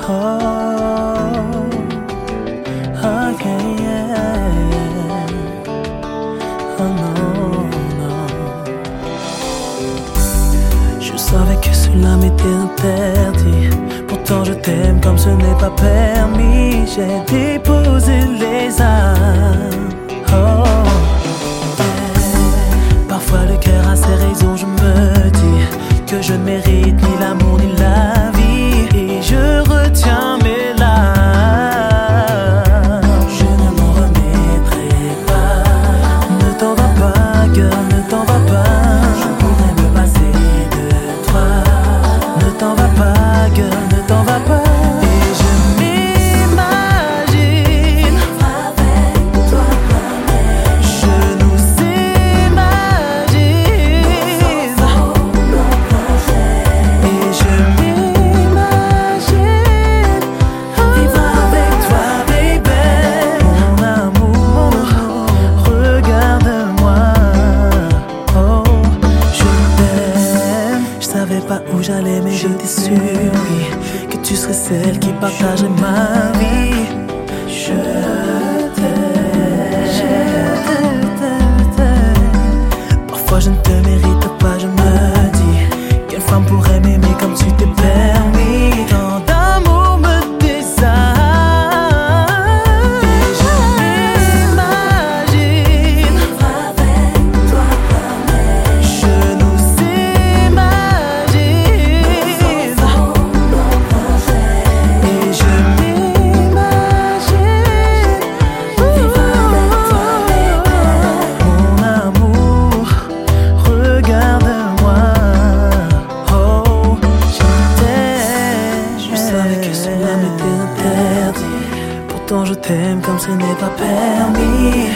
Oh, oh yeah, yeah. Oh non, non. Je savais que cela m'était interdit. Pourtant je t'aime comme ce n'est pas permis. J'ai déposé les armes. Oh, yeah. Parfois le cœur a ses raisons. Je me dis que je ne mérite ni l'amour ni la vie. Et je retiens mes larmes. Je ne m'en remettrai pas. Ne t'en va pas, girl, ne t'en va pas. Je pourrais me passer de toi. Ne t'en va pas, girl, ne t'en va pas. Et je m'imagine avec toi. Je nous imagine. Et je m'imagine vivre avec toi, baby. Mon amour, regarde-moi. Oh, je t'aime. Je savais pas où j'allais, mais j'étais sûre, oui, que tu serais celle qui partageait ma vie. Je t'aime, je t'aime. Parfois je ne te mérite pas, je me dis. Quelle femme pourrait m'aimer comme tu t'es permis? Tant d'amour me désarme. Et je m'imagine vivre avec toi. Je nous imagine. Et je m'imagine vivre avec toi, baby. Mon amour, regarde-moi. Oh, je t'aime. Je savais que cela m'était interdit. Pourtant je t'aime comme ce n'est pas permis.